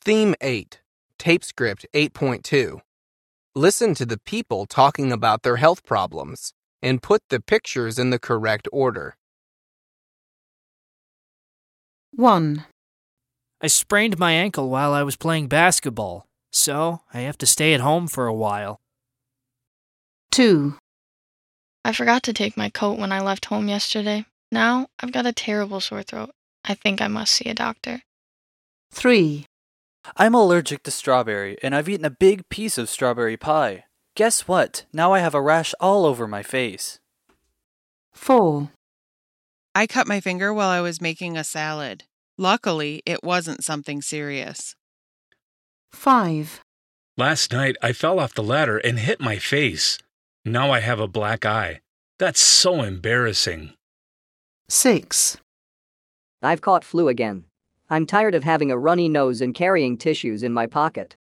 Theme 8, Tape Script 8.2. Listen to the people talking about their health problems and put the pictures in the correct order. 1, I sprained my ankle while I was playing basketball, so I have to stay at home for a while. 2, I forgot to take my coat when I left home yesterday. Now I've got a terrible sore throat. I think I must see a doctor. 3, I'm allergic to strawberry, and I've eaten a big piece of strawberry pie. Guess what? Now I have a rash all over my face. 4, I cut my finger while I was making a salad. Luckily, it wasn't something serious. 5, Last night, I fell off the ladder and hit my face. Now I have a black eye. That's so embarrassing. 6, I've caught flu again. I'm tired of having a runny nose and carrying tissues in my pocket.